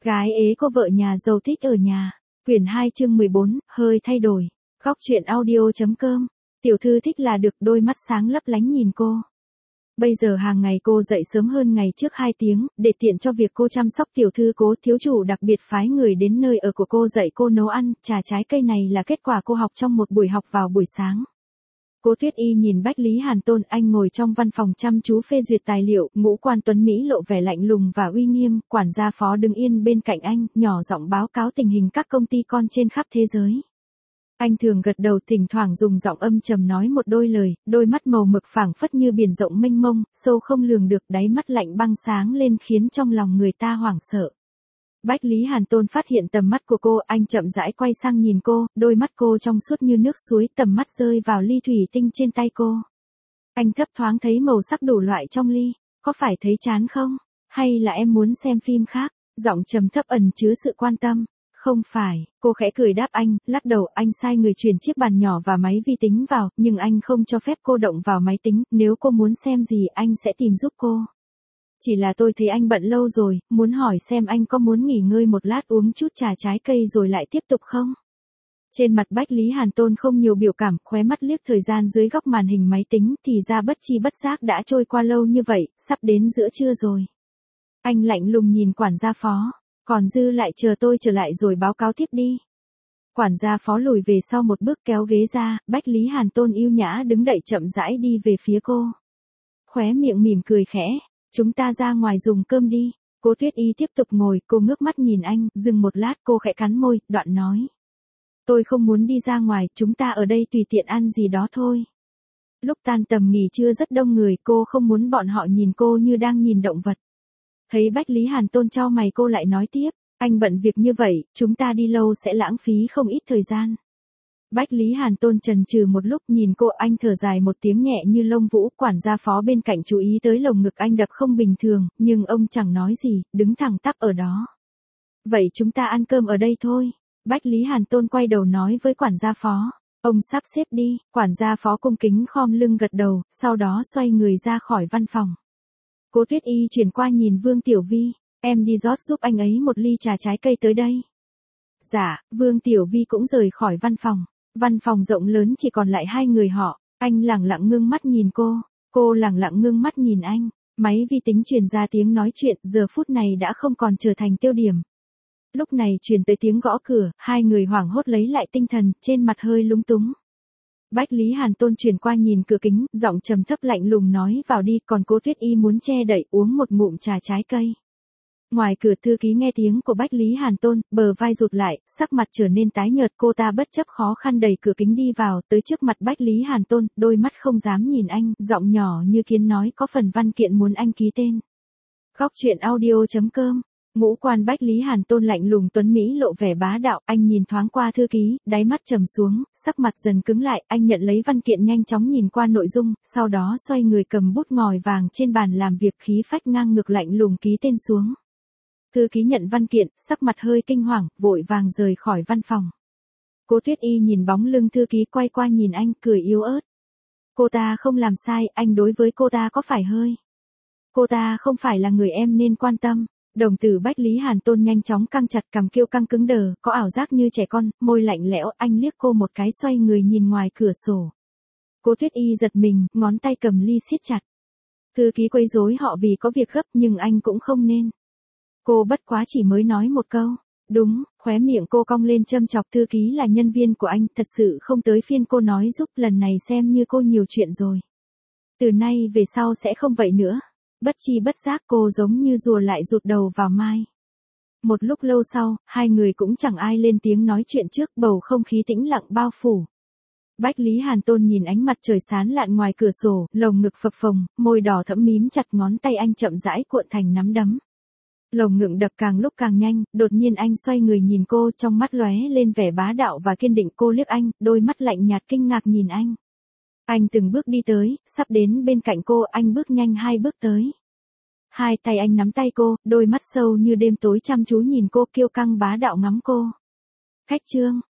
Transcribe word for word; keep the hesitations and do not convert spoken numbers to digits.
Gái ế cô vợ nhà giàu thích ở nhà. Quyển hai chương mười bốn, hơi thay đổi. Góc truyện audio.com. Tiểu thư thích là được, đôi mắt sáng lấp lánh nhìn cô. Bây giờ hàng ngày cô dậy sớm hơn ngày trước hai tiếng, để tiện cho việc cô chăm sóc tiểu thư. Cố thiếu chủ đặc biệt phái người đến nơi ở của cô dạy cô nấu ăn, trà trái cây này là kết quả cô học trong một buổi học vào buổi sáng. Cố Tuyết Y nhìn Bách Lý Hàn Tôn, anh ngồi trong văn phòng chăm chú phê duyệt tài liệu, ngũ quan tuấn Mỹ lộ vẻ lạnh lùng và uy nghiêm, quản gia phó đứng yên bên cạnh anh, nhỏ giọng báo cáo tình hình các công ty con trên khắp thế giới. Anh thường gật đầu, thỉnh thoảng dùng giọng âm trầm nói một đôi lời, đôi mắt màu mực phảng phất như biển rộng mênh mông, sâu không lường được, đáy mắt lạnh băng sáng lên khiến trong lòng người ta hoảng sợ. Bách Lý Hàn Tôn phát hiện tầm mắt của cô, anh chậm rãi quay sang nhìn cô, đôi mắt cô trong suốt như nước suối, tầm mắt rơi vào ly thủy tinh trên tay cô. Anh thấp thoáng thấy màu sắc đủ loại trong ly, có phải thấy chán không? Hay là em muốn xem phim khác? Giọng trầm thấp ẩn chứa sự quan tâm. Không phải, cô khẽ cười đáp anh, lắc đầu. Anh sai người chuyển chiếc bàn nhỏ và máy vi tính vào, nhưng anh không cho phép cô động vào máy tính, nếu cô muốn xem gì anh sẽ tìm giúp cô. Chỉ là tôi thấy anh bận lâu rồi, muốn hỏi xem anh có muốn nghỉ ngơi một lát uống chút trà trái cây rồi lại tiếp tục không? Trên mặt Bách Lý Hàn Tôn không nhiều biểu cảm, khóe mắt liếc thời gian dưới góc màn hình máy tính, thì ra bất chi bất giác đã trôi qua lâu như vậy, sắp đến giữa trưa rồi. Anh lạnh lùng nhìn quản gia phó, còn dư lại chờ tôi trở lại rồi báo cáo tiếp đi. Quản gia phó lùi về sau một bước kéo ghế ra, Bách Lý Hàn Tôn yêu nhã đứng đậy chậm rãi đi về phía cô. Khóe miệng mỉm cười khẽ. Chúng ta ra ngoài dùng cơm đi. Cố Tuyết Y tiếp tục ngồi, cô ngước mắt nhìn anh, dừng một lát cô khẽ cắn môi, đoạn nói. Tôi không muốn đi ra ngoài, chúng ta ở đây tùy tiện ăn gì đó thôi. Lúc tan tầm nghỉ trưa rất đông người, cô không muốn bọn họ nhìn cô như đang nhìn động vật. Thấy Bách Lý Hàn Tôn chau mày cô lại nói tiếp, anh bận việc như vậy, chúng ta đi lâu sẽ lãng phí không ít thời gian. Bách Lý Hàn Tôn chần chừ một lúc nhìn cô, anh thở dài một tiếng nhẹ như lông vũ, quản gia phó bên cạnh chú ý tới lồng ngực anh đập không bình thường, nhưng ông chẳng nói gì, đứng thẳng tắp ở đó. Vậy chúng ta ăn cơm ở đây thôi. Bách Lý Hàn Tôn quay đầu nói với quản gia phó, ông sắp xếp đi. Quản gia phó cung kính khom lưng gật đầu, sau đó xoay người ra khỏi văn phòng. Cố Tuyết Y chuyển qua nhìn Vương Tiểu Vi, em đi rót giúp anh ấy một ly trà trái cây tới đây. Dạ, Vương Tiểu Vi cũng rời khỏi văn phòng. Văn phòng rộng lớn chỉ còn lại hai người họ, anh lẳng lặng ngưng mắt nhìn cô, cô lẳng lặng ngưng mắt nhìn anh, máy vi tính truyền ra tiếng nói chuyện, giờ phút này đã không còn trở thành tiêu điểm. Lúc này truyền tới tiếng gõ cửa, hai người hoảng hốt lấy lại tinh thần, trên mặt hơi lúng túng. Bách Lý Hàn Tôn chuyển qua nhìn cửa kính, giọng trầm thấp lạnh lùng nói vào đi, còn Cố Tuyết Y muốn che đậy uống một ngụm trà trái cây. Ngoài cửa thư ký nghe tiếng của Bách Lý Hàn Tôn, bờ vai rụt lại, sắc mặt trở nên tái nhợt, cô ta bất chấp khó khăn đẩy cửa kính đi vào, tới trước mặt Bách Lý Hàn Tôn, đôi mắt không dám nhìn anh, giọng nhỏ như kiến nói có phần văn kiện muốn anh ký tên. Góc truyện audio.com. Ngũ quan Bách Lý Hàn Tôn lạnh lùng tuấn Mỹ lộ vẻ bá đạo, anh nhìn thoáng qua thư ký, đáy mắt trầm xuống, sắc mặt dần cứng lại, anh nhận lấy văn kiện nhanh chóng nhìn qua nội dung, sau đó xoay người cầm bút ngòi vàng trên bàn làm việc, khí phách ngang ngược lạnh lùng ký tên xuống. Thư ký nhận văn kiện, sắc mặt hơi kinh hoàng, vội vàng rời khỏi văn phòng. Cố Tuyết Y nhìn bóng lưng thư ký quay qua nhìn anh, cười yếu ớt. Cô ta không làm sai, anh đối với cô ta có phải hơi. Cô ta không phải là người em nên quan tâm. Đồng tử Bách Lý Hàn Tôn nhanh chóng căng chặt, cằm kiêu căng cứng đờ, có ảo giác như trẻ con, môi lạnh lẽo, anh liếc cô một cái xoay người nhìn ngoài cửa sổ. Cố Tuyết Y giật mình, ngón tay cầm ly siết chặt. Thư ký quấy rối họ vì có việc gấp nhưng anh cũng không nên. Cô bất quá chỉ mới nói một câu. Đúng, khóe miệng cô cong lên châm chọc, thư ký là nhân viên của anh, thật sự không tới phiên cô nói giúp, lần này xem như cô nhiều chuyện rồi. Từ nay về sau sẽ không vậy nữa. Bất chi bất giác cô giống như rùa lại rụt đầu vào mai. Một lúc lâu sau, hai người cũng chẳng ai lên tiếng nói chuyện trước, bầu không khí tĩnh lặng bao phủ. Bách Lý Hàn Tôn nhìn ánh mặt trời sáng lạn ngoài cửa sổ, lồng ngực phập phồng, môi đỏ thẫm mím chặt, ngón tay anh chậm rãi cuộn thành nắm đấm. Lồng ngực đập càng lúc càng nhanh, đột nhiên anh xoay người nhìn cô, trong mắt lóe lên vẻ bá đạo và kiên định, cô liếc anh, đôi mắt lạnh nhạt kinh ngạc nhìn anh. Anh từng bước đi tới, sắp đến bên cạnh cô, anh bước nhanh hai bước tới. Hai tay anh nắm tay cô, đôi mắt sâu như đêm tối chăm chú nhìn cô, kiêu căng bá đạo ngắm cô. Khách trương,